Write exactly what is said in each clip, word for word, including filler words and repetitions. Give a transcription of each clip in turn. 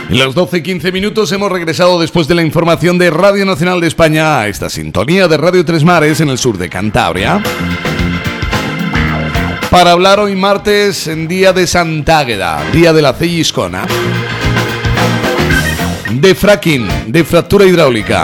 Las doce y quince minutos hemos regresado después de la información de Radio Nacional de España a esta sintonía de Radio Tres Mares en el sur de Cantabria. Para hablar hoy martes en día de Santágueda, día de la Celliscona, de fracking, de fractura hidráulica.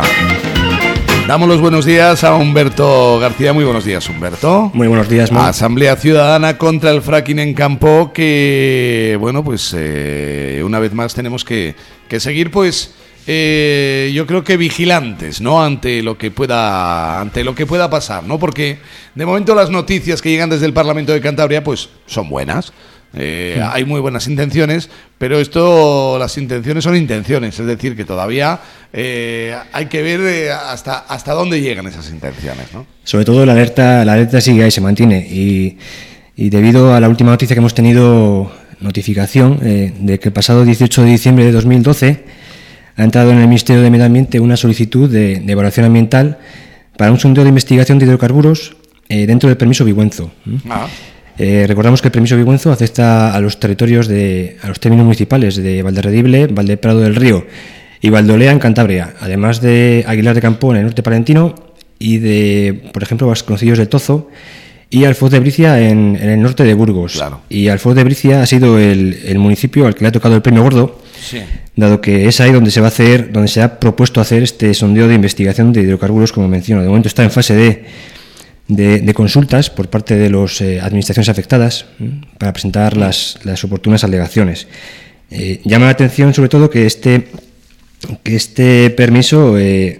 Damos los buenos días a Humberto García. Muy buenos días, Humberto. Muy buenos días, Mar. Asamblea Ciudadana contra el fracking en Campo, que, bueno, pues eh, una vez más tenemos que, que seguir, pues, eh, yo creo que vigilantes, ¿no? Ante lo que pueda, ante lo que pueda pasar, ¿no? Porque de momento las noticias que llegan desde el Parlamento de Cantabria, pues, son buenas. Eh, sí. Hay muy buenas intenciones, pero esto, las intenciones son intenciones, es decir, que todavía eh, hay que ver eh, hasta hasta dónde llegan esas intenciones, ¿no? Sobre todo la alerta, la alerta sigue ahí, se mantiene, y, y debido a la última noticia que hemos tenido notificación eh, de que el pasado dieciocho de diciembre de dos mil doce ha entrado en el Ministerio de Medio Ambiente una solicitud de, de evaluación ambiental para un sondeo de investigación de hidrocarburos eh, dentro del permiso Vigüenzo. Ah. Eh, recordamos que el permiso Vigüenzo afecta a los territorios de, a los términos municipales de Valderredible, Valdeprado del Río y Valdolea en Cantabria, además de Aguilar de Campo en el norte palentino y de, por ejemplo, Vasconcellos del Tozo y Alfoz de Bricia en, en el norte de Burgos. Claro. Y Alfoz de Bricia ha sido el, el municipio al que le ha tocado el premio gordo, sí, dado que es ahí donde se va a hacer, donde se ha propuesto hacer este sondeo de investigación de hidrocarburos, como menciono. De momento está en fase de De, de consultas por parte de las eh, administraciones afectadas ¿eh? para presentar las, las oportunas alegaciones. Eh, llama la atención sobre todo que este, que este permiso eh,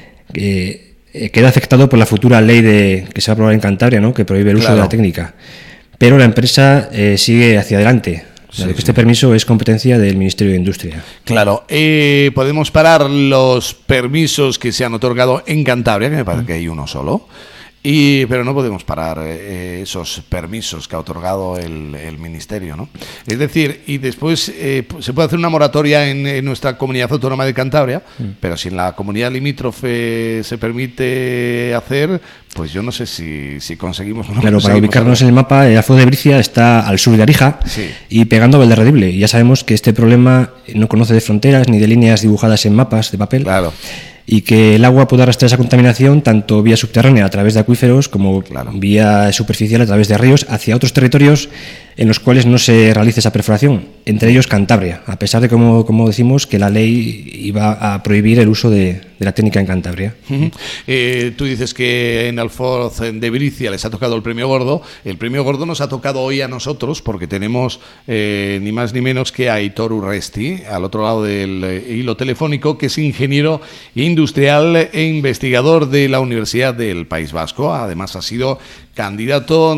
que, eh, queda afectado por la futura ley de, que se va a aprobar en Cantabria, ¿no? Que prohíbe el uso claro. de la técnica. Pero la empresa eh, sigue hacia adelante. Sí, que este sí. permiso es competencia del Ministerio de Industria. Claro, eh, podemos parar los permisos que se han otorgado en Cantabria, que me parece que hay uno solo. Y, pero no podemos parar eh, esos permisos que ha otorgado el, el Ministerio, ¿no? Es decir, y después eh, se puede hacer una moratoria en, en nuestra comunidad autónoma de Cantabria, mm. pero si en la comunidad limítrofe se permite hacer, pues yo no sé si, si conseguimos... No claro, conseguimos para ubicarnos en el mapa, el Alfoz de Bricia está al sur de Arija, sí, y pegando a Valderredible. Y ya sabemos que este problema no conoce de fronteras ni de líneas dibujadas en mapas de papel. Claro. Y que el agua pueda arrastrar esa contaminación tanto vía subterránea a través de acuíferos como claro. vía superficial a través de ríos hacia otros territorios en los cuales no se realice esa perforación, entre ellos Cantabria, a pesar de, como, como decimos, que la ley iba a prohibir el uso de, de la técnica en Cantabria. Uh-huh. Eh, tú dices que en Alfoz de Bricia les ha tocado el premio gordo. El premio gordo nos ha tocado hoy a nosotros porque tenemos eh, ni más ni menos que a Aitor Urresti, al otro lado del eh, hilo telefónico, que es ingeniero industrial e investigador de la Universidad del País Vasco. Además ha sido candidato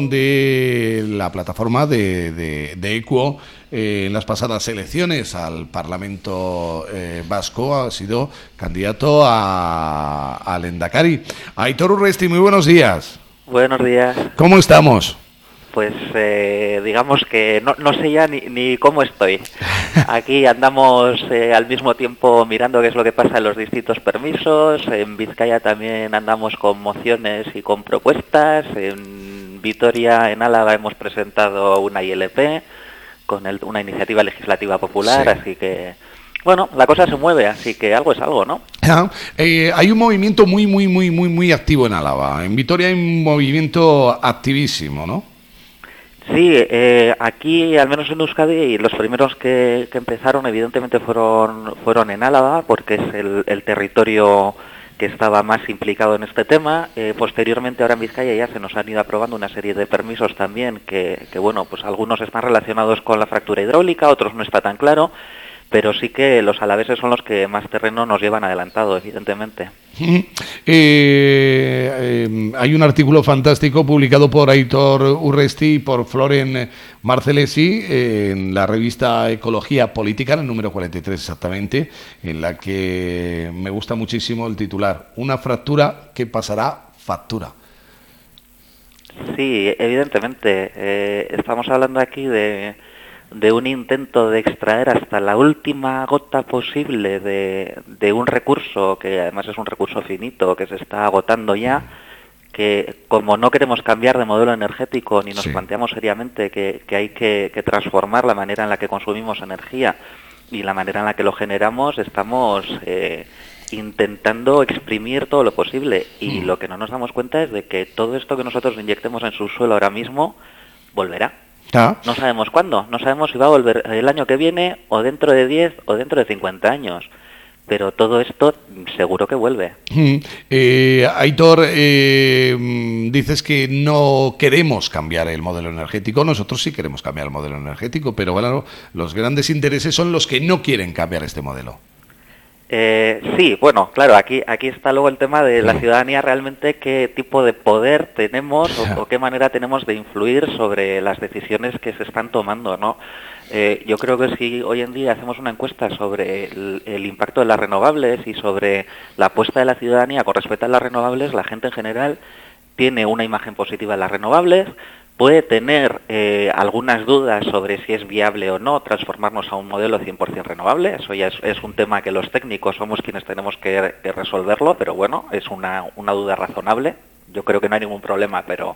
de la plataforma de, de, de Equo eh, en las pasadas elecciones al Parlamento eh, Vasco. Ha sido candidato a, al Endacari. Aitor Urresti, muy buenos días. Buenos días. ¿Cómo estamos? Pues eh, digamos que no, no sé ya ni, ni cómo estoy. Aquí andamos eh, al mismo tiempo mirando qué es lo que pasa en los distintos permisos. En Vizcaya también andamos con mociones y con propuestas. En Vitoria, en Álava, hemos presentado una I L P con el, una iniciativa legislativa popular, sí. Así que... Bueno, la cosa se mueve, así que algo es algo, ¿no? Ah, eh, hay un movimiento muy, muy, muy, muy, muy activo en Álava. En Vitoria hay un movimiento activísimo, ¿no? Sí, eh, aquí, al menos en Euskadi, los primeros que, que empezaron evidentemente fueron fueron en Álava, porque es el, el territorio que estaba más implicado en este tema. Eh, posteriormente, ahora en Vizcaya ya se nos han ido aprobando una serie de permisos también, que, que bueno, pues algunos están relacionados con la fractura hidráulica, otros no está tan claro, pero sí que los alaveses son los que más terreno nos llevan adelantado, evidentemente. Eh, eh, hay un artículo fantástico publicado por Aitor Urresti y por Floren Marcelesi eh, en la revista Ecología Política, en el número cuarenta y tres exactamente, en la que me gusta muchísimo el titular: una fractura que pasará factura. Sí, evidentemente. Eh, estamos hablando aquí de... de un intento de extraer hasta la última gota posible de, de un recurso, que además es un recurso finito, que se está agotando ya, que como no queremos cambiar de modelo energético ni nos sí. planteamos seriamente que, que hay que, que transformar la manera en la que consumimos energía y la manera en la que lo generamos estamos eh, intentando exprimir todo lo posible, y mm. lo que no nos damos cuenta es de que todo esto que nosotros inyectemos en su suelo ahora mismo volverá. Ah. No sabemos cuándo, no sabemos si va a volver el año que viene o dentro de diez o dentro de cincuenta años. Pero todo esto seguro que vuelve. Mm. Eh, Aitor, eh, dices que no queremos cambiar el modelo energético. Nosotros sí queremos cambiar el modelo energético, pero bueno, los grandes intereses son los que no quieren cambiar este modelo. Eh, sí, bueno, claro, aquí aquí está luego el tema de la ciudadanía, realmente qué tipo de poder tenemos o, o qué manera tenemos de influir sobre las decisiones que se están tomando, ¿no? Eh, yo creo que si hoy en día hacemos una encuesta sobre el, el impacto de las renovables y sobre la apuesta de la ciudadanía con respecto a las renovables, la gente en general tiene una imagen positiva de las renovables, puede tener eh, algunas dudas sobre si es viable o no transformarnos a un modelo cien por ciento renovable. Eso ya es, es un tema que los técnicos somos quienes tenemos que, que resolverlo, pero bueno, es una, una duda razonable. Yo creo que no hay ningún problema, pero,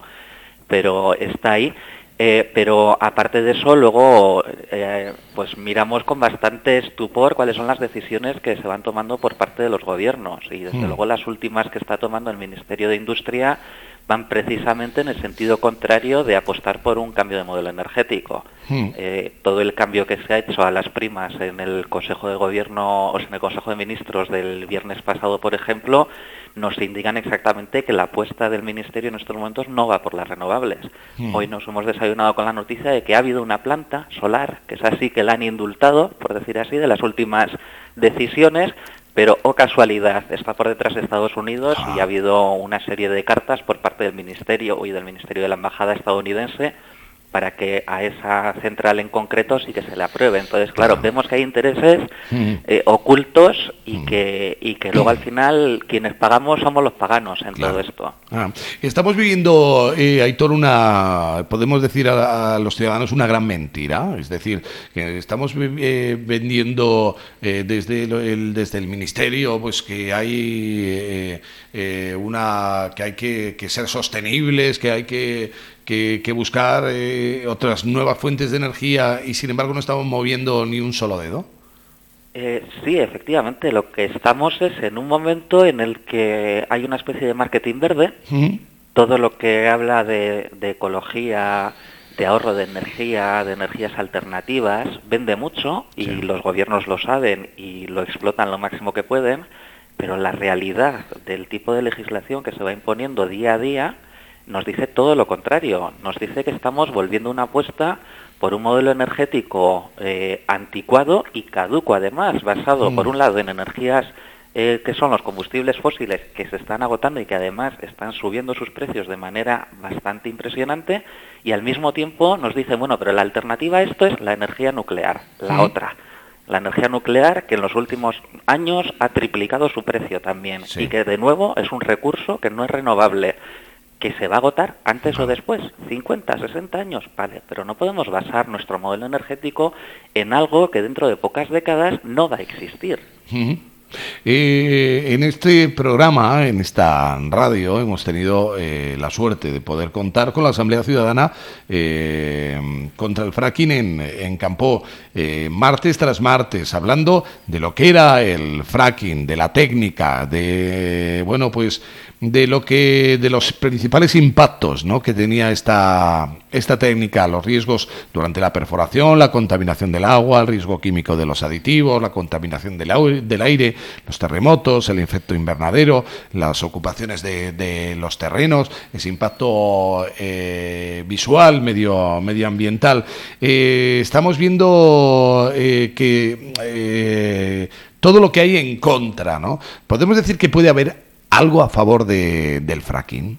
pero está ahí. Eh, pero aparte de eso, luego eh, pues miramos con bastante estupor cuáles son las decisiones que se van tomando por parte de los gobiernos, y desde mm. luego las últimas que está tomando el Ministerio de Industria van precisamente en el sentido contrario de apostar por un cambio de modelo energético. Mm. Eh, todo el cambio que se ha hecho a las primas en el Consejo de Gobierno, o en el Consejo de Ministros del viernes pasado, por ejemplo, nos indican exactamente que la apuesta del Ministerio en estos momentos no va por las renovables. Mm. Hoy nos hemos desayunado con la noticia de que ha habido una planta solar, que es así que la han indultado, por decir así, de las últimas decisiones, pero, oh casualidad, está por detrás de Estados Unidos y ha habido una serie de cartas por parte del Ministerio y del Ministerio de la Embajada estadounidense para que a esa central en concreto sí que se le apruebe. Entonces, claro, vemos que hay intereses eh, ocultos y que y que luego al final quienes pagamos somos los paganos en claro. todo esto. Ah, estamos viviendo, eh, Aitor, una, podemos decir a, a los ciudadanos una gran mentira. Es decir, que estamos eh, vendiendo eh, desde el desde el ministerio, pues que hay eh, eh, una que hay que, que ser sostenibles, que hay que Que, que buscar eh, otras nuevas fuentes de energía, y sin embargo no estamos moviendo ni un solo dedo. Eh, sí, efectivamente, lo que estamos es en un momento en el que hay una especie de marketing verde. Uh-huh. Todo lo que habla de, de ecología, de ahorro de energía, de energías alternativas, vende mucho, y sí. los gobiernos lo saben y lo explotan lo máximo que pueden, pero la realidad del tipo de legislación que se va imponiendo día a día nos dice todo lo contrario. Nos dice que estamos volviendo una apuesta por un modelo energético eh, anticuado y caduco, además, basado mm. por un lado en energías eh, que son los combustibles fósiles, que se están agotando y que además están subiendo sus precios de manera bastante impresionante, y al mismo tiempo nos dice, bueno, pero la alternativa a esto es la energía nuclear, la mm. otra. La energía nuclear, que en los últimos años ha triplicado su precio también, sí. y que de nuevo es un recurso que no es renovable, que se va a agotar antes o después, cincuenta, sesenta años, vale, pero no podemos basar nuestro modelo energético en algo que dentro de pocas décadas no va a existir. Uh-huh. Eh, en este programa, en esta radio, hemos tenido eh, la suerte de poder contar con la Asamblea Ciudadana eh, contra el fracking en, en Campoo, eh, martes tras martes, hablando de lo que era el fracking, de la técnica, de bueno, pues de lo que de los principales impactos, ¿no?, que tenía esta esta técnica, los riesgos durante la perforación, la contaminación del agua, el riesgo químico de los aditivos, la contaminación del, au- del aire, los terremotos, el efecto invernadero, las ocupaciones de, de los terrenos, ese impacto eh, visual, medio medioambiental. Eh, estamos viendo eh, que eh, todo lo que hay en contra, ¿no? Podemos decir que puede haber algo a favor de, del fracking.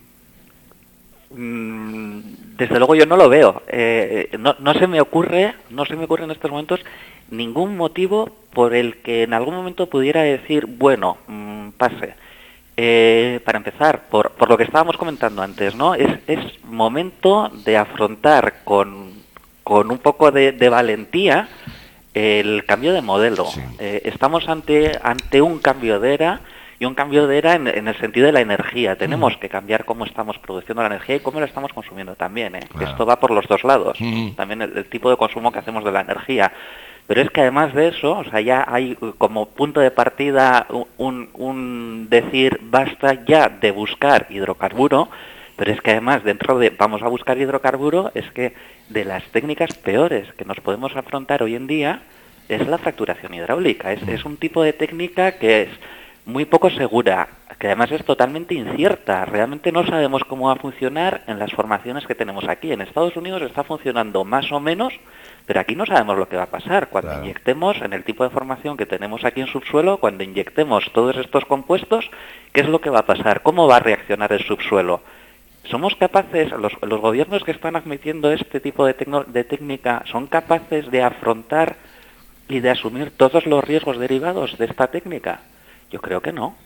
Desde luego yo no lo veo. Eh, no, no se me ocurre, no se me ocurre en estos momentos ningún motivo por el que en algún momento pudiera decir, bueno, mmm, pase. Eh, para empezar, por, por lo que estábamos comentando antes, ¿no? Es, es momento de afrontar con, con un poco de, de valentía el cambio de modelo. Sí. Eh, estamos ante, ante un cambio de era. Y un cambio de era en, en el sentido de la energía. Tenemos mm. que cambiar cómo estamos produciendo la energía y cómo la estamos consumiendo también. ¿eh? Claro. Esto va por los dos lados. Mm. También el, el tipo de consumo que hacemos de la energía. Pero es que además de eso, o sea, ya hay como punto de partida un, un decir basta ya de buscar hidrocarburo, pero es que además dentro de vamos a buscar hidrocarburo, es que de las técnicas peores que nos podemos afrontar hoy en día es la fracturación hidráulica. Es, es un tipo de técnica que es muy poco segura, que además es totalmente incierta. Realmente no sabemos cómo va a funcionar en las formaciones que tenemos aquí. En Estados Unidos está funcionando más o menos, pero aquí no sabemos lo que va a pasar. Cuando claro. inyectemos, en el tipo de formación que tenemos aquí en subsuelo, cuando inyectemos todos estos compuestos, ¿qué es lo que va a pasar? ¿Cómo va a reaccionar el subsuelo? ¿Somos capaces, los, los gobiernos que están admitiendo este tipo de, tecno, de técnica, son capaces de afrontar y de asumir todos los riesgos derivados de esta técnica? Yo creo que no.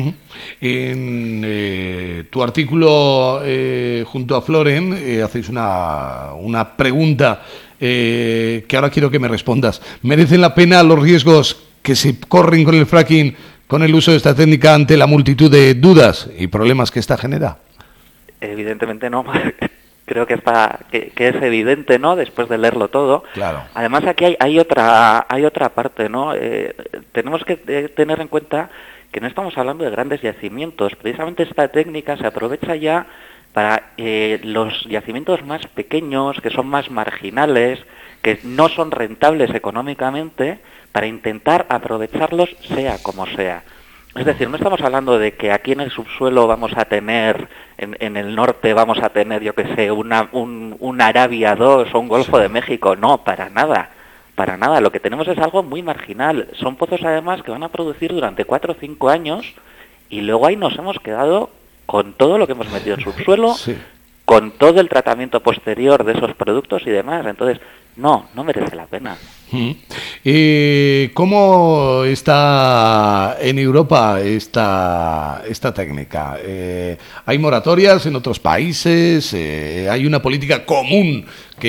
En eh, tu artículo eh, junto a Floren eh, hacéis una, una pregunta eh, que ahora quiero que me respondas. ¿Merecen la pena los riesgos que se corren con el fracking, con el uso de esta técnica ante la multitud de dudas y problemas que esta genera? Evidentemente no. Creo que está que, que es evidente, ¿no? Después de leerlo todo. Claro. Además aquí hay, hay otra hay otra parte, ¿no? Eh, tenemos que eh, tener en cuenta que no estamos hablando de grandes yacimientos. Precisamente esta técnica se aprovecha ya para eh, los yacimientos más pequeños, que son más marginales, que no son rentables económicamente, para intentar aprovecharlos sea como sea. Es decir, no estamos hablando de que aquí en el subsuelo vamos a tener, en, en el norte vamos a tener, yo que sé, una, un, un Arabia dos o un Golfo de México. No, para nada, para nada. Lo que tenemos es algo muy marginal. Son pozos además que van a producir durante cuatro o cinco años y luego ahí nos hemos quedado con todo lo que hemos metido en subsuelo, sí. con todo el tratamiento posterior de esos productos y demás. Entonces, no, no merece la pena. Mm. Eh, ¿Cómo está en Europa esta, esta técnica? Eh, ¿Hay moratorias en otros países? Eh, ¿Hay una política común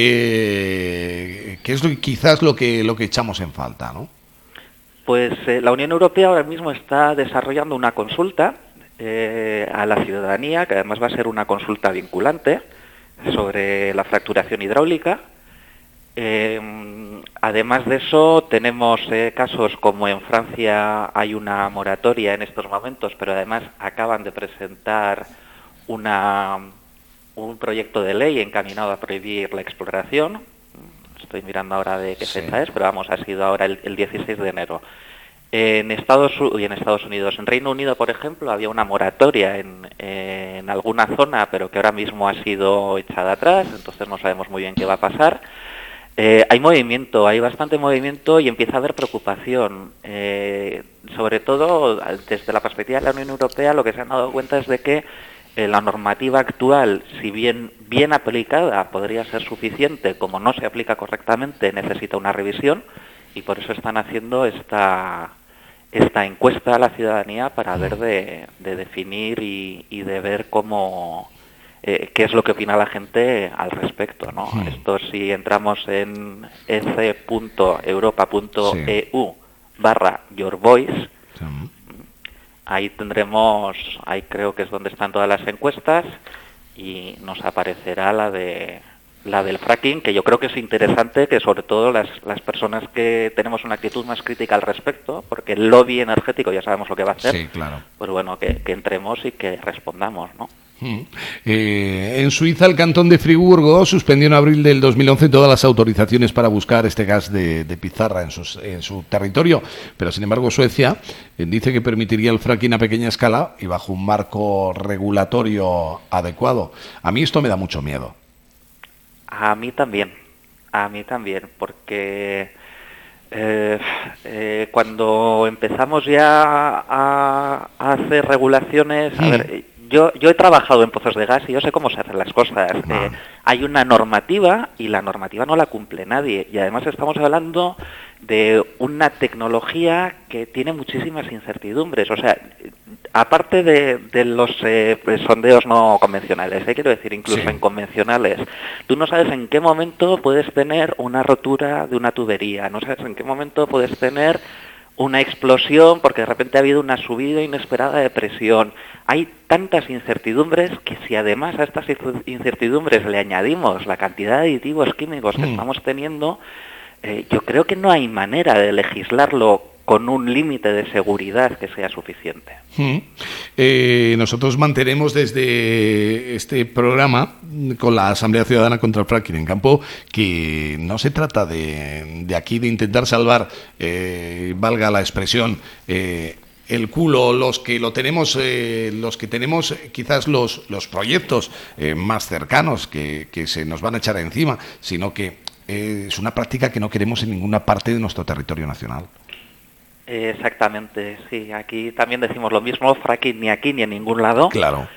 que, que es lo, quizás lo que, lo que echamos en falta, ¿no? Pues eh, la Unión Europea ahora mismo está desarrollando una consulta eh, a la ciudadanía, que además va a ser una consulta vinculante sobre la fracturación hidráulica. Eh, además de eso, tenemos eh, casos como en Francia hay una moratoria en estos momentos, pero además acaban de presentar una, un proyecto de ley encaminado a prohibir la exploración. Estoy mirando ahora de qué sí. fecha es, pero vamos, ha sido ahora el, el dieciséis de enero. En Estados, y en Estados Unidos, en Reino Unido, por ejemplo, había una moratoria en, en alguna zona, pero que ahora mismo ha sido echada atrás, entonces no sabemos muy bien qué va a pasar. Eh, hay movimiento, hay bastante movimiento y empieza a haber preocupación. Eh, sobre todo, desde la perspectiva de la Unión Europea, lo que se han dado cuenta es de que eh, la normativa actual, si bien bien aplicada, podría ser suficiente, como no se aplica correctamente, necesita una revisión, y por eso están haciendo esta, esta encuesta a la ciudadanía para ver de, de definir y, y de ver cómo... Eh, qué es lo que opina la gente al respecto, ¿no? Sí. Esto si entramos en e c punto europa punto e u sí. barra your voice, sí. ahí tendremos, ahí creo que es donde están todas las encuestas y nos aparecerá la de la del fracking, que yo creo que es interesante que sobre todo las, las personas que tenemos una actitud más crítica al respecto, porque el lobby energético ya sabemos lo que va a hacer, sí, claro. Pues bueno, que, que entremos y que respondamos, ¿no? Mm. Eh, en Suiza, el cantón de Friburgo suspendió en abril del dos mil once todas las autorizaciones para buscar este gas de, de pizarra en, sus, en su territorio, pero sin embargo Suecia eh, dice que permitiría el fracking a pequeña escala y bajo un marco regulatorio adecuado. A mí esto me da mucho miedo. A mí también, a mí también, porque eh, eh, cuando empezamos ya a, a hacer regulaciones, a mm. ver, yo, yo he trabajado en pozos de gas y yo sé cómo se hacen las cosas. No. Eh, hay una normativa y la normativa no la cumple nadie, y además estamos hablando de una tecnología que tiene muchísimas incertidumbres. O sea, aparte de, de los eh, sondeos no convencionales, ¿eh? quiero decir, incluso sí. en convencionales, tú no sabes en qué momento puedes tener una rotura de una tubería, no sabes en qué momento puedes tener una explosión porque de repente ha habido una subida inesperada de presión. Hay tantas incertidumbres que si además a estas incertidumbres le añadimos la cantidad de aditivos químicos que mm. estamos teniendo, Eh, yo creo que no hay manera de legislarlo con un límite de seguridad que sea suficiente. Mm. Eh, nosotros mantenemos desde este programa con la Asamblea Ciudadana contra el Fracking en Campo que no se trata de, de aquí de intentar salvar, eh, valga la expresión, eh, el culo, los que lo tenemos, eh, los que tenemos eh, quizás los, los proyectos eh, más cercanos que, que se nos van a echar encima, sino que eh, es una práctica que no queremos en ninguna parte de nuestro territorio nacional. Exactamente, sí. Aquí también decimos lo mismo, fracking ni aquí ni en ningún lado. Claro.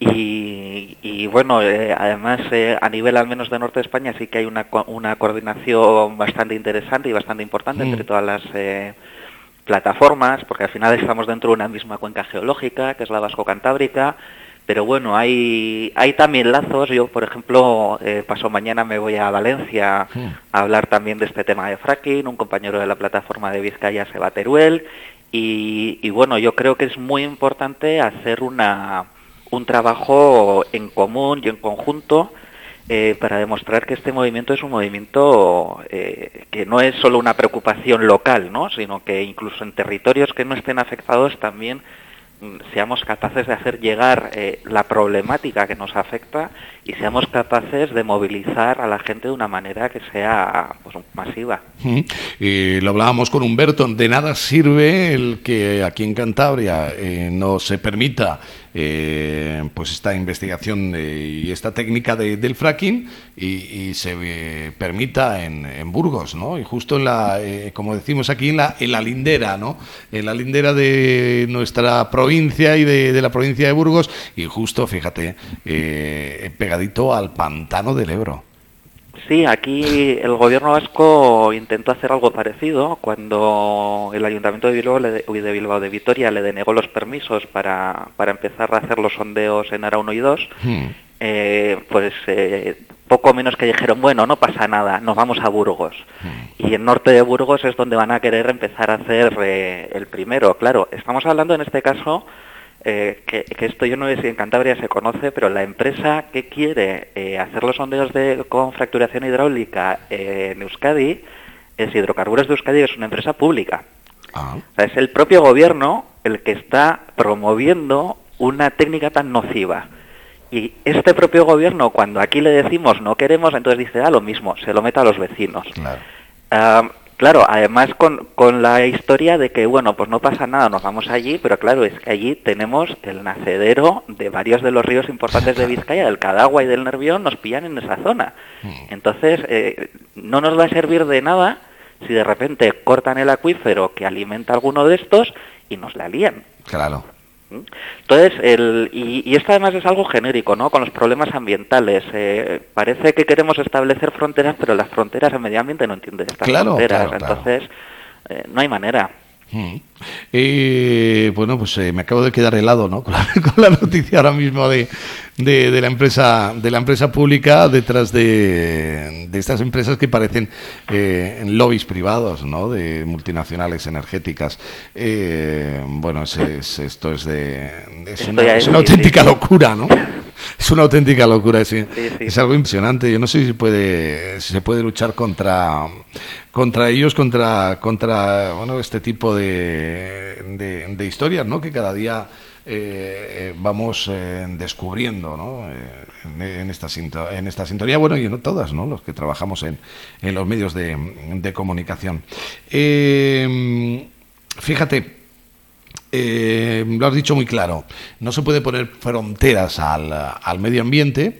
Y, y bueno, eh, además eh, a nivel al menos de Norte de España sí que hay una, una coordinación bastante interesante y bastante importante mm. entre todas las eh, plataformas, porque al final estamos dentro de una misma cuenca geológica, que es la vasco-cantábrica. Pero bueno, hay hay también lazos. Yo, por ejemplo, eh, paso mañana me voy a Valencia sí. a hablar también de este tema de fracking. Un compañero de la plataforma de Vizcaya se va a Teruel. Y, y bueno, yo creo que es muy importante hacer una un trabajo en común y en conjunto eh, para demostrar que este movimiento es un movimiento eh, que no es solo una preocupación local, ¿no? Sino que incluso en territorios que no estén afectados también seamos capaces de hacer llegar eh, la problemática que nos afecta y seamos capaces de movilizar a la gente de una manera que sea pues, masiva. Mm. Y lo hablábamos con Humberto, de nada sirve el que aquí en Cantabria eh, no se permita eh, pues esta investigación eh, y esta técnica de, del fracking y, y se eh, permita en, en Burgos, ¿no? Y justo en la, eh, como decimos aquí, en la, en la lindera, ¿no? En la lindera de nuestra provincia y de, de la provincia de Burgos y justo, fíjate, eh, pegadito al pantano del Ebro. Sí, aquí el gobierno vasco intentó hacer algo parecido cuando el Ayuntamiento de Bilbao, de, de Bilbao de Vitoria le denegó los permisos para, para empezar a hacer los sondeos en Ara uno y dos. Hmm. Eh, pues eh, poco menos que dijeron, bueno, no pasa nada, nos vamos a Burgos. Hmm. Y en norte de Burgos es donde van a querer empezar a hacer eh, el primero. Claro, estamos hablando en este caso... Eh, que, que esto yo no sé si en Cantabria se conoce, pero la empresa que quiere eh, hacer los sondeos de, con fracturación hidráulica eh, en Euskadi, es Hidrocarburos de Euskadi, es una empresa pública. Ah. O sea, es el propio gobierno el que está promoviendo una técnica tan nociva. Y este propio gobierno, cuando aquí le decimos no queremos, entonces dice, ah, lo mismo, se lo meta a los vecinos. Claro. Uh, Claro, además con, con la historia de que, bueno, pues no pasa nada, nos vamos allí, pero claro, es que allí tenemos el nacedero de varios de los ríos importantes de Vizcaya, del Cadagua y del Nervión, nos pillan en esa zona. Entonces, eh, no nos va a servir de nada si de repente cortan el acuífero que alimenta alguno de estos y nos la lían. Claro. Entonces, el, y, y esto además es algo genérico, ¿no? Con los problemas ambientales. Eh, parece que queremos establecer fronteras, pero las fronteras, el medio ambiente no entiende estas claro, fronteras. Claro, claro. Entonces, eh, no hay manera. Mm. Eh, bueno, pues eh, me acabo de quedar helado, ¿no? Con la, con la noticia ahora mismo de, de, de la empresa de la empresa pública detrás de, de estas empresas que parecen eh, lobbies privados, ¿no? De multinacionales energéticas. Eh, bueno, es, es, esto es de es una, es una auténtica locura, ¿no? Es una auténtica locura, sí. Sí, sí. Es algo impresionante. Yo no sé si puede, si se puede luchar contra contra ellos, contra contra bueno este tipo de, de, de historias, ¿no? Que cada día eh, vamos eh, descubriendo, ¿no? Eh, en, en esta sinto, en esta sintonía, bueno, y en todas, ¿no? Los que trabajamos en, en los medios de, de comunicación. Eh, fíjate. Eh, lo has dicho muy claro, no se puede poner fronteras al, al medio ambiente,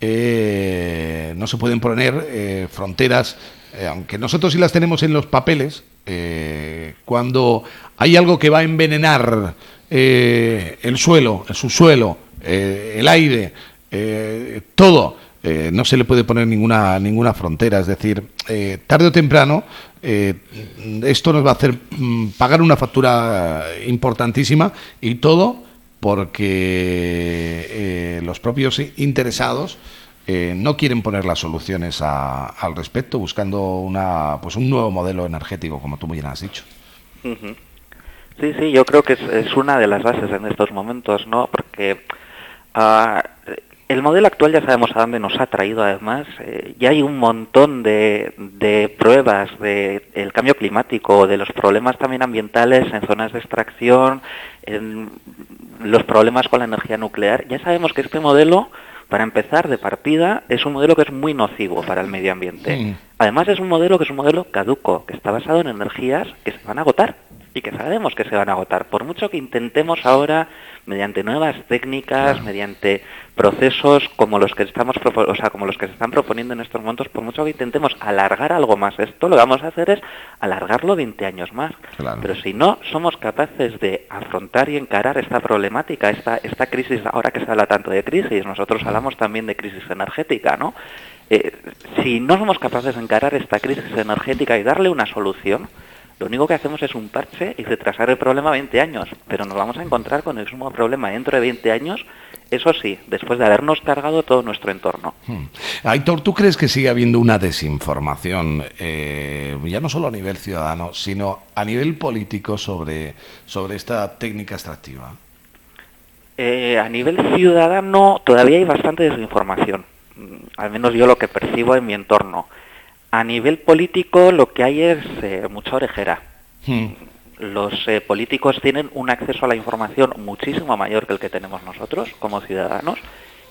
eh, no se pueden poner eh, fronteras, eh, aunque nosotros sí las tenemos en los papeles, eh, cuando hay algo que va a envenenar eh, el suelo, el subsuelo, eh, el aire, eh, todo. Eh, no se le puede poner ninguna ninguna frontera, es decir, eh, tarde o temprano eh, esto nos va a hacer mm, pagar una factura importantísima y todo porque eh, los propios interesados eh, no quieren poner las soluciones a, al respecto, buscando una pues un nuevo modelo energético, como tú muy bien has dicho. Uh-huh. Sí, sí, yo creo que es, es una de las bases en estos momentos, ¿no? Porque uh, El modelo actual ya sabemos a dónde nos ha traído, además. Eh, ya hay un montón de, de pruebas del cambio climático, de los problemas también ambientales en zonas de extracción, en los problemas con la energía nuclear. Ya sabemos que este modelo, para empezar, de partida, es un modelo que es muy nocivo para el medio ambiente. Mm. Además, es un modelo que es un modelo caduco, que está basado en energías que se van a agotar y que sabemos que se van a agotar. Por mucho que intentemos ahora, mediante nuevas técnicas, claro, mediante procesos como los que estamos, o sea, como los que se están proponiendo en estos momentos, por mucho que intentemos alargar algo más esto, lo que vamos a hacer es alargarlo veinte años más. Claro. Pero si no somos capaces de afrontar y encarar esta problemática, esta, esta crisis, ahora que se habla tanto de crisis, nosotros hablamos también de crisis energética, ¿no? Eh, si no somos capaces de encarar esta crisis energética y darle una solución, lo único que hacemos es un parche y retrasar el problema veinte años, pero nos vamos a encontrar con el mismo problema dentro de veinte años, eso sí, después de habernos cargado todo nuestro entorno. Hmm. Aitor, ¿tú crees que sigue habiendo una desinformación, eh, ya no solo a nivel ciudadano, sino a nivel político sobre, sobre esta técnica extractiva? Eh, a nivel ciudadano todavía hay bastante desinformación, al menos yo lo que percibo en mi entorno. A nivel político lo que hay es eh, mucha orejera. Hmm. Los eh, políticos tienen un acceso a la información muchísimo mayor que el que tenemos nosotros como ciudadanos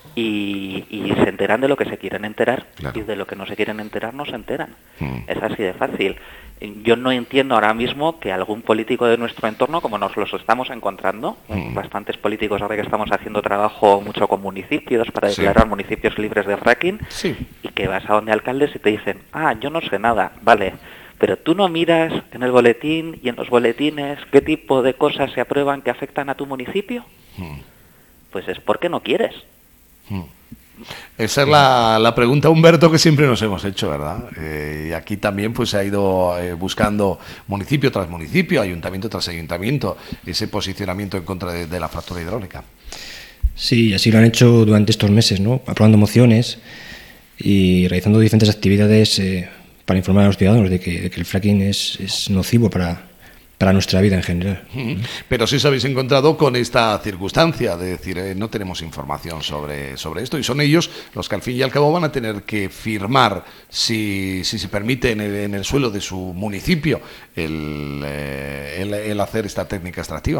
y, y se enteran de lo que se quieren enterar, claro, y de lo que no se quieren enterar no se enteran. Hmm. Es así de fácil. Yo no entiendo ahora mismo que algún político de nuestro entorno, como nos los estamos encontrando, hmm. bastantes políticos ahora que estamos haciendo trabajo mucho con municipios para declarar sí. municipios libres de fracking, sí. y que vas a donde alcaldes y te dicen, ah, yo no sé nada, vale, pero tú no miras en el boletín y en los boletines qué tipo de cosas se aprueban que afectan a tu municipio. Hmm. Pues es porque no quieres. Hmm. Esa es la, la pregunta, Humberto, que siempre nos hemos hecho, ¿verdad? Eh, y aquí también pues se ha ido eh, buscando municipio tras municipio, ayuntamiento tras ayuntamiento, ese posicionamiento en contra de, de la fractura hidráulica. Sí, así lo han hecho durante estos meses, ¿no? Aprobando mociones y realizando diferentes actividades eh, para informar a los ciudadanos de que, de que el fracking es, es nocivo para... para nuestra vida en general. Pero sí os habéis encontrado con esta circunstancia de decir, eh, no tenemos información sobre, sobre esto, y son ellos los que al fin y al cabo van a tener que firmar si, si se permite en el, en el suelo de su municipio el, eh, el, el hacer esta técnica extractiva.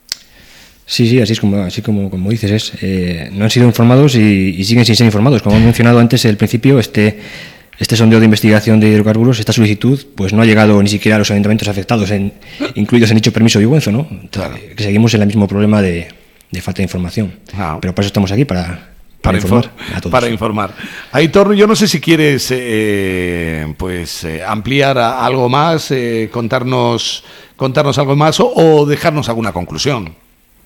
Sí, sí, así es como, así como, como dices, es eh, no han sido informados y, y siguen sin ser informados. Como he mencionado antes al principio, este Este sondeo de investigación de hidrocarburos, esta solicitud, pues no ha llegado ni siquiera a los ayuntamientos afectados, en, incluidos en dicho permiso de Sigüenza, ¿no? Claro. Que seguimos en el mismo problema de, de falta de información. Ah. Pero por eso estamos aquí, para, para, para informar a todos. Para informar. Aitor, yo no sé si quieres eh, pues eh, ampliar a, algo más, eh, contarnos, contarnos algo más o, o dejarnos alguna conclusión.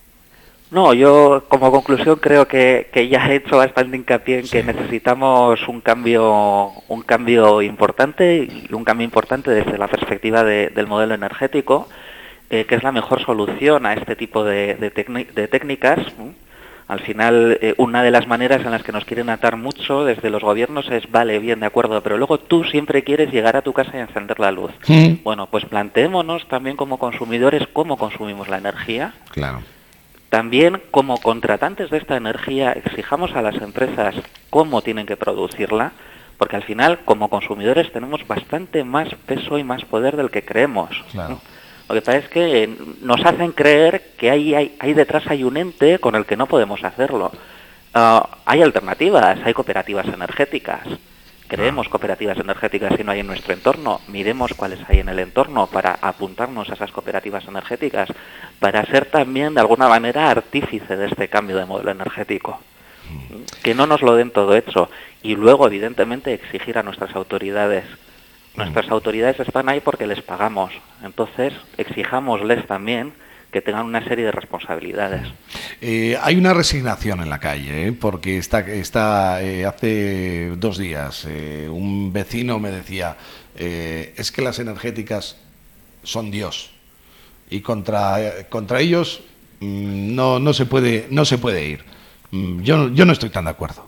No, yo como conclusión creo que, que ya he hecho bastante hincapié en sí. que necesitamos un cambio un cambio importante y un cambio importante desde la perspectiva de, del modelo energético, eh, que es la mejor solución a este tipo de, de, de técnicas. Al final, eh, una de las maneras en las que nos quieren atar mucho desde los gobiernos es, vale, bien, de acuerdo, pero luego tú siempre quieres llegar a tu casa y encender la luz. ¿Sí? Bueno, pues planteémonos también como consumidores cómo consumimos la energía. Claro. También, como contratantes de esta energía, exijamos a las empresas cómo tienen que producirla, porque al final, como consumidores, tenemos bastante más peso y más poder del que creemos. Claro. ¿no? Lo que pasa es que nos hacen creer que hay, hay, hay detrás hay un ente con el que no podemos hacerlo. Uh, hay alternativas, hay cooperativas energéticas. Creemos cooperativas energéticas si no hay en nuestro entorno, miremos cuáles hay en el entorno para apuntarnos a esas cooperativas energéticas, para ser también de alguna manera artífice de este cambio de modelo energético. Que no nos lo den todo hecho y luego evidentemente exigir a nuestras autoridades. Nuestras autoridades están ahí porque les pagamos, entonces exijámosles también que tengan una serie de responsabilidades. Eh, hay una resignación en la calle, ¿eh? porque está, está eh, hace dos días eh, un vecino me decía, eh, es que las energéticas son Dios y contra, eh, contra ellos mmm, no, no, se puede, no se puede ir. Mm, yo, yo no estoy tan de acuerdo.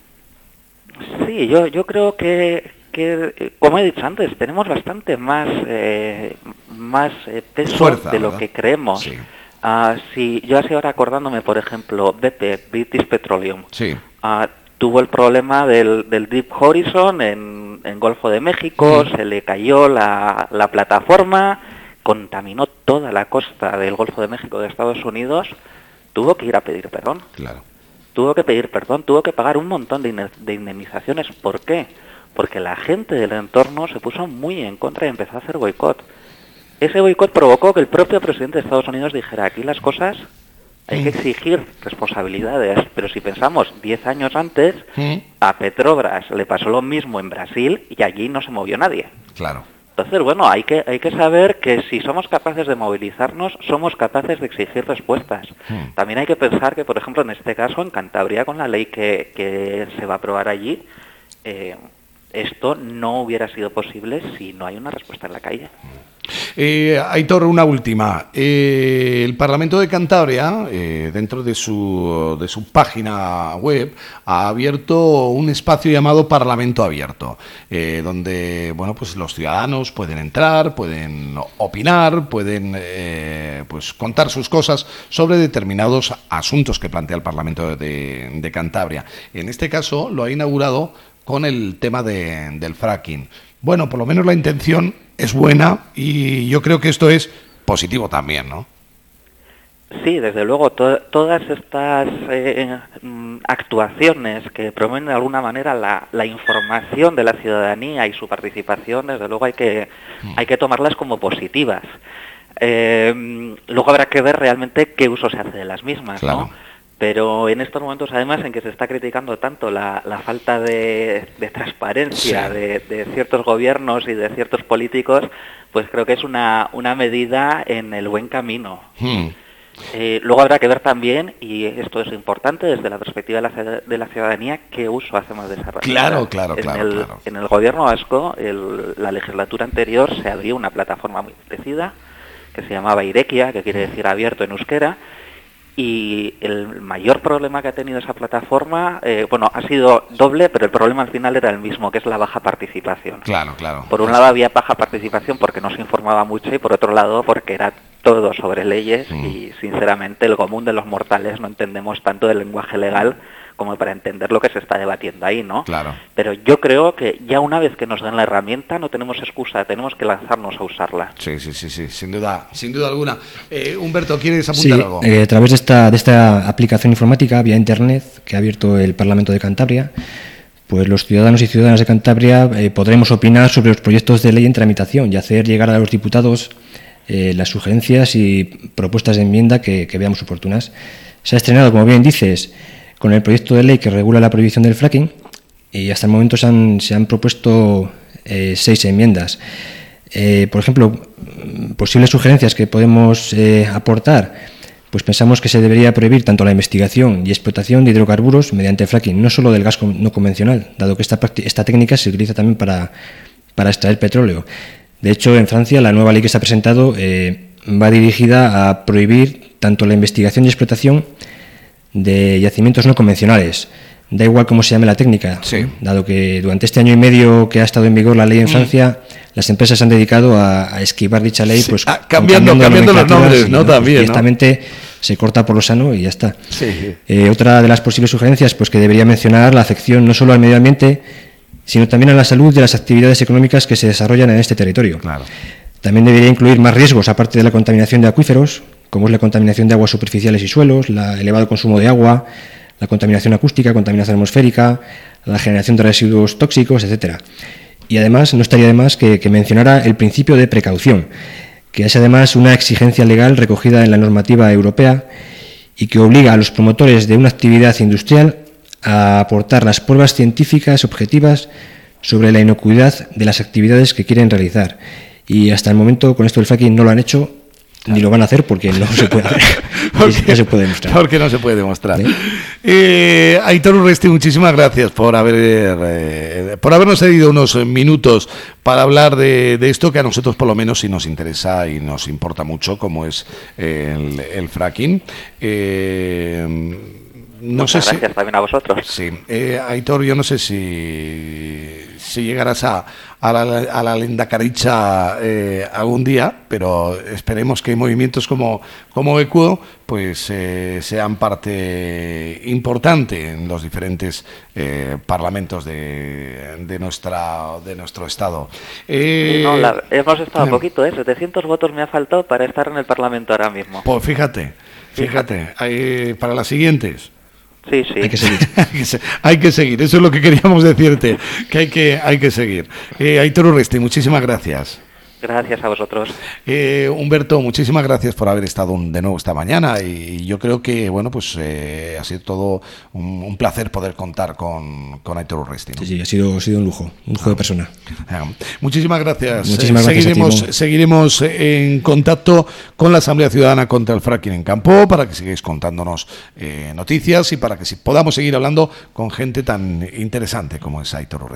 Sí, yo, yo creo que, que, como he dicho antes, tenemos bastante más, eh, más eh, peso Fuerza, de lo ¿verdad? que creemos. Sí. Uh, si yo así ahora acordándome, por ejemplo, B P, British Petroleum, sí. uh, tuvo el problema del, del Deep Horizon en, en Golfo de México, mm. se le cayó la, la plataforma, contaminó toda la costa del Golfo de México de Estados Unidos, tuvo que ir a pedir perdón. Claro. Tuvo que pedir perdón, tuvo que pagar un montón de, de indemnizaciones. ¿Por qué? Porque la gente del entorno se puso muy en contra y empezó a hacer boicot. Ese boicot provocó que el propio presidente de Estados Unidos dijera, aquí las cosas hay que exigir responsabilidades, pero si pensamos diez años antes, ¿Mm? a Petrobras le pasó lo mismo en Brasil y allí no se movió nadie. Claro. Entonces, bueno, hay que hay que saber que si somos capaces de movilizarnos, somos capaces de exigir respuestas. Hmm. También hay que pensar que, por ejemplo, en este caso, en Cantabria, con la ley que, que se va a aprobar allí, eh, esto no hubiera sido posible si no hay una respuesta en la calle. Eh, Aitor, una última. Eh, el Parlamento de Cantabria, eh, dentro de su, de su página web, ha abierto un espacio llamado Parlamento Abierto, eh, donde bueno, pues los ciudadanos pueden entrar, pueden opinar, pueden eh, pues contar sus cosas sobre determinados asuntos que plantea el Parlamento de, de Cantabria. En este caso lo ha inaugurado con el tema de, del fracking. Bueno, por lo menos la intención es buena y yo creo que esto es positivo también, ¿no? Sí, desde luego, to todas estas eh, actuaciones que promueven de alguna manera la, la información de la ciudadanía y su participación, desde luego hay que, mm. hay que tomarlas como positivas. Eh, luego habrá que ver realmente qué uso se hace de las mismas, claro. ¿no? Pero en estos momentos, además, en que se está criticando tanto la, la falta de, de transparencia sí. de, de ciertos gobiernos y de ciertos políticos, pues creo que es una, una medida en el buen camino. Hmm. Eh, luego habrá que ver también, y esto es importante desde la perspectiva de la, de la ciudadanía, qué uso hacemos de esa herramienta. Claro, claro, en claro, el, claro. En el gobierno vasco, el, la legislatura anterior, se abrió una plataforma muy parecida, que se llamaba Irekia, que quiere decir abierto en euskera, y el mayor problema que ha tenido esa plataforma, eh, bueno, ha sido doble, pero el problema al final era el mismo, que es la baja participación. Claro, claro. Por un lado había baja participación porque no se informaba mucho y por otro lado porque era todo sobre leyes mm. y sinceramente el común de los mortales no entendemos tanto del lenguaje legal como para entender lo que se está debatiendo ahí, ¿no? Claro. Pero yo creo que ya una vez que nos den la herramienta no tenemos excusa, tenemos que lanzarnos a usarla. Sí, sí, sí, sí, sin duda, sin duda alguna. Eh, Humberto, ¿quieres apuntar sí, algo? Eh, a través de esta, de esta aplicación informática vía Internet que ha abierto el Parlamento de Cantabria, pues los ciudadanos y ciudadanas de Cantabria eh, podremos opinar sobre los proyectos de ley en tramitación y hacer llegar a los diputados eh, las sugerencias y propuestas de enmienda que, que veamos oportunas. Se ha estrenado, como bien dices, con el proyecto de ley que regula la prohibición del fracking y hasta el momento se han, se han propuesto eh, seis enmiendas. Eh, por ejemplo, posibles sugerencias que podemos eh, aportar, pues pensamos que se debería prohibir tanto la investigación y explotación de hidrocarburos mediante fracking, no solo del gas no convencional, dado que esta, esta técnica se utiliza también para, para extraer petróleo. De hecho, en Francia la nueva ley que se ha presentado eh, va dirigida a prohibir tanto la investigación y explotación de yacimientos no convencionales, da igual cómo se llame la técnica, sí. dado que durante este año y medio que ha estado en vigor la ley en Francia, mm. las empresas se han dedicado a, a esquivar dicha ley, pues sí. ah, cambiando, cambiando, cambiando los nombres, ¿no? ¿no? También, pues, directamente ¿no? se corta por lo sano y ya está. Sí. Eh, otra de las posibles sugerencias, pues que debería mencionar la afección no solo al medio ambiente, sino también a la salud de las actividades económicas que se desarrollan en este territorio. Claro. También debería incluir más riesgos, aparte de la contaminación de acuíferos, como es la contaminación de aguas superficiales y suelos, el elevado consumo de agua, la contaminación acústica, contaminación atmosférica, la generación de residuos tóxicos, etcétera. Y además, no estaría de más que, que mencionara el principio de precaución, que es además una exigencia legal recogida en la normativa europea y que obliga a los promotores de una actividad industrial a aportar las pruebas científicas objetivas sobre la inocuidad de las actividades que quieren realizar. Y hasta el momento, con esto del fracking, no lo han hecho ni lo van a hacer porque no se puede hacer. porque, no se puede demostrar. Porque no se puede demostrar. ¿Sí? Eh, Aitor Urresti, muchísimas gracias por haber eh, por habernos cedido unos minutos para hablar de, de esto que a nosotros por lo menos sí nos interesa y nos importa mucho, como es el, el fracking. Eh, no Muchas sé gracias si, también a vosotros. Sí, eh, Aitor, yo no sé si si llegarás a, a la, a la Lendakaricha eh, algún día, pero esperemos que movimientos como, como Equo pues eh, sean parte importante en los diferentes eh, parlamentos de, de nuestra de nuestro estado. Eh, no, la, hemos estado a poquito, ¿eh? setecientos votos me ha faltado para estar en el Parlamento ahora mismo. Pues fíjate, fíjate, hay, para las siguientes. Sí, sí. Hay que seguir. Hay que seguir, eso es lo que queríamos decirte, que hay que, hay que seguir. Eh, Aitor Urresti, muchísimas gracias. Gracias a vosotros. Eh, Humberto, muchísimas gracias por haber estado un, de nuevo esta mañana y yo creo que, bueno, pues eh, ha sido todo un, un placer poder contar con, con Aitor Urresti, ¿no? Sí, sí, ha sido, ha sido un lujo, un lujo ah. de persona. Eh, muchísimas gracias. Muchísimas eh, gracias seguiremos, a ti, seguiremos en contacto con la Asamblea Ciudadana contra el Fracking en Campo para que sigáis contándonos eh, noticias y para que si podamos seguir hablando con gente tan interesante como es Aitor Urresti.